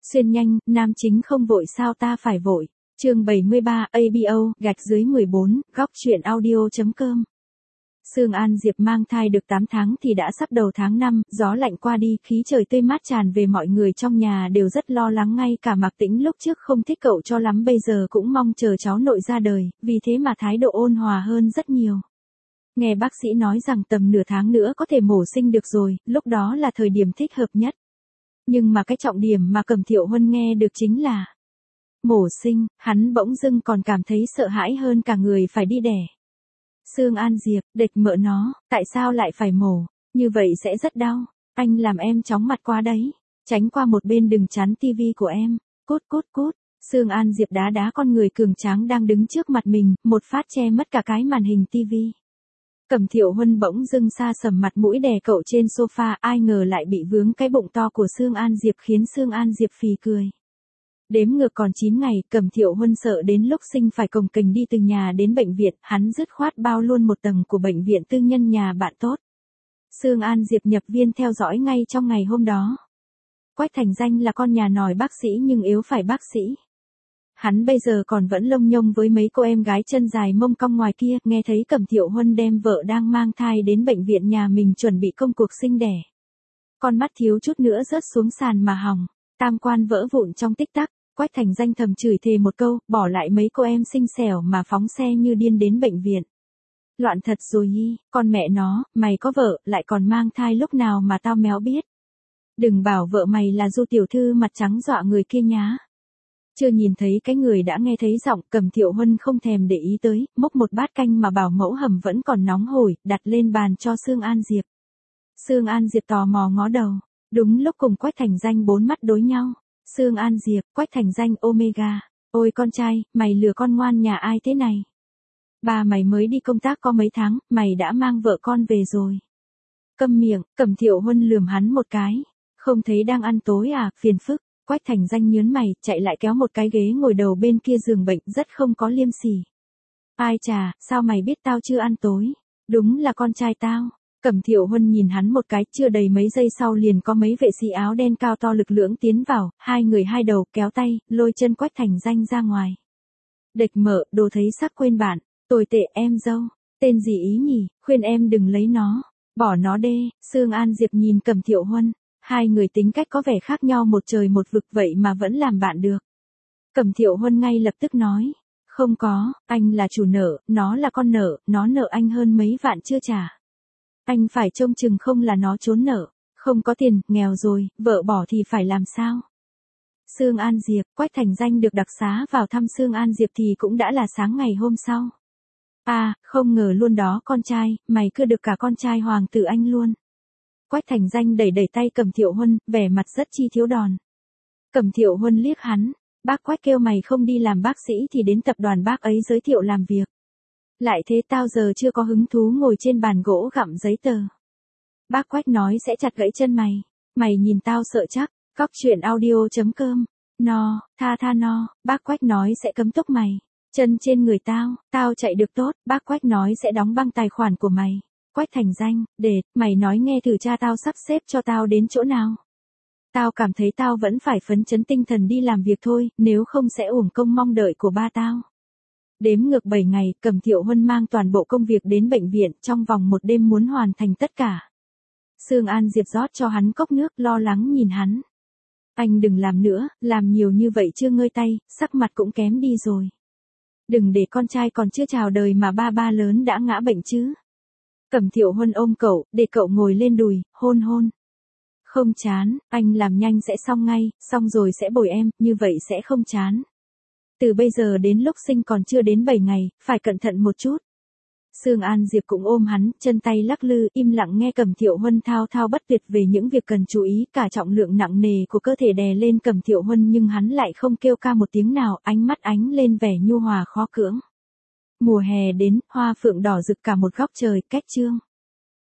Xuyên nhanh, nam chính không vội sao ta phải vội. Chương 73, abo-14, góc truyện audio.com. Sương An Diệp mang thai được 8 tháng thì đã sắp đầu tháng 5, gió lạnh qua đi, khí trời tươi mát tràn về, mọi người trong nhà đều rất lo lắng, ngay cả Mạc Tĩnh lúc trước không thích cậu cho lắm bây giờ cũng mong chờ cháu nội ra đời, vì thế mà thái độ ôn hòa hơn rất nhiều. Nghe bác sĩ nói rằng tầm nửa tháng nữa có thể mổ sinh được rồi, lúc đó là thời điểm thích hợp nhất. Nhưng mà cái trọng điểm mà Cẩm Thiệu Huân nghe được chính là mổ sinh, hắn bỗng dưng còn cảm thấy sợ hãi hơn cả người phải đi đẻ. Sương An Diệp, địch mợ nó, tại sao lại phải mổ, như vậy sẽ rất đau, anh làm em chóng mặt quá đấy, tránh qua một bên đừng chắn tivi của em, cút cút cút. Sương An Diệp đá đá con người cường tráng đang đứng trước mặt mình, một phát che mất cả cái màn hình tivi. Cẩm Thiệu Huân bỗng dưng sa sầm mặt mũi đè cậu trên sofa, ai ngờ lại bị vướng cái bụng to của Sương An Diệp khiến Sương An Diệp phì cười. Đếm ngược còn 9 ngày, Cẩm Thiệu Huân sợ đến lúc sinh phải cồng kềnh đi từ nhà đến bệnh viện, hắn dứt khoát bao luôn một tầng của bệnh viện tư nhân nhà bạn tốt. Sương An Diệp nhập viên theo dõi ngay trong ngày hôm đó. Quách Thành Danh là con nhà nòi bác sĩ nhưng yếu phải bác sĩ. Hắn bây giờ còn vẫn lông nhông với mấy cô em gái chân dài mông cong ngoài kia, nghe thấy Cẩm Thiệu Huân đem vợ đang mang thai đến bệnh viện nhà mình chuẩn bị công cuộc sinh đẻ. Con mắt thiếu chút nữa rớt xuống sàn mà hỏng, tam quan vỡ vụn trong tích tắc, Quách Thành Danh thầm chửi thề một câu, bỏ lại mấy cô em xinh xẻo mà phóng xe như điên đến bệnh viện. Loạn thật rồi hi, con mẹ nó, mày có vợ, lại còn mang thai lúc nào mà tao méo biết. Đừng bảo vợ mày là Du tiểu thư mặt trắng dọa người kia nhá. Chưa nhìn thấy cái người đã nghe thấy giọng, Cẩm Thiệu Huân không thèm để ý tới, múc một bát canh mà bảo mẫu hầm vẫn còn nóng hổi, đặt lên bàn cho Sương An Diệp. Sương An Diệp tò mò ngó đầu, đúng lúc cùng Quách Thành Danh bốn mắt đối nhau. Sương An Diệp, Quách Thành Danh, Omega. Ôi con trai, mày lừa con ngoan nhà ai thế này? Ba mày mới đi công tác có mấy tháng, mày đã mang vợ con về rồi. Câm miệng, Cẩm Thiệu Huân lườm hắn một cái. Không thấy đang ăn tối à, phiền phức. Quách Thành Danh nhớn mày, chạy lại kéo một cái ghế ngồi đầu bên kia giường bệnh, rất không có liêm sỉ. Ai chà, sao mày biết tao chưa ăn tối? Đúng là con trai tao. Cẩm Thiệu Huân nhìn hắn một cái, chưa đầy mấy giây sau liền có mấy vệ sĩ áo đen cao to lực lưỡng tiến vào, hai người hai đầu kéo tay, lôi chân Quách Thành Danh ra ngoài. Địch mợ, đồ thấy sắc quên bạn, tồi tệ em dâu, tên gì ý nhỉ, khuyên em đừng lấy nó, bỏ nó đê. Sương An Diệp nhìn Cẩm Thiệu Huân. Hai người tính cách có vẻ khác nhau một trời một vực vậy mà vẫn làm bạn được. Cẩm Thiệu Huân ngay lập tức nói, không có, anh là chủ nợ, nó là con nợ, nó nợ anh hơn mấy vạn chưa trả. Anh phải trông chừng không là nó trốn nợ, không có tiền, nghèo rồi, vợ bỏ thì phải làm sao? Sương An Diệp, Quách Thành Danh được đặc xá vào thăm Sương An Diệp thì cũng đã là sáng ngày hôm sau. À, không ngờ luôn đó con trai, mày cưa được cả con trai hoàng tử anh luôn. Quách Thành Danh đẩy đẩy tay Cẩm Thiệu Huân, vẻ mặt rất chi thiếu đòn. Cẩm Thiệu Huân liếc hắn, bác Quách kêu mày không đi làm bác sĩ thì đến tập đoàn bác ấy giới thiệu làm việc. Lại thế tao giờ chưa có hứng thú ngồi trên bàn gỗ gặm giấy tờ. Bác Quách nói sẽ chặt gãy chân mày, mày nhìn tao sợ chắc, góc truyện audio.com. No, tha no, bác Quách nói sẽ cấm túc mày, chân trên người tao chạy được tốt, bác Quách nói sẽ đóng băng tài khoản của mày. Quách Thành Danh, mày nói nghe thử cha tao sắp xếp cho tao đến chỗ nào. Tao cảm thấy tao vẫn phải phấn chấn tinh thần đi làm việc thôi, nếu không sẽ uổng công mong đợi của ba tao. Đếm ngược 7 ngày, Cẩm Thiệu Huân mang toàn bộ công việc đến bệnh viện, trong vòng một đêm muốn hoàn thành tất cả. Sương An Diệp rót cho hắn cốc nước, lo lắng nhìn hắn. Anh đừng làm nữa, làm nhiều như vậy chưa ngơi tay, sắc mặt cũng kém đi rồi. Đừng để con trai còn chưa chào đời mà ba lớn đã ngã bệnh chứ. Cẩm Thiệu Huân ôm cậu, để cậu ngồi lên đùi, hôn. Không chán, anh làm nhanh sẽ xong ngay, xong rồi sẽ bồi em, như vậy sẽ không chán. Từ bây giờ đến lúc sinh còn chưa đến 7 ngày, phải cẩn thận một chút. Sương An Diệp cũng ôm hắn, chân tay lắc lư, im lặng nghe Cẩm Thiệu Huân thao thao bất tuyệt về những việc cần chú ý, cả trọng lượng nặng nề của cơ thể đè lên Cẩm Thiệu Huân nhưng hắn lại không kêu ca một tiếng nào, ánh mắt ánh lên vẻ nhu hòa khó cưỡng. Mùa hè đến, hoa phượng đỏ rực cả một góc trời, cách trương.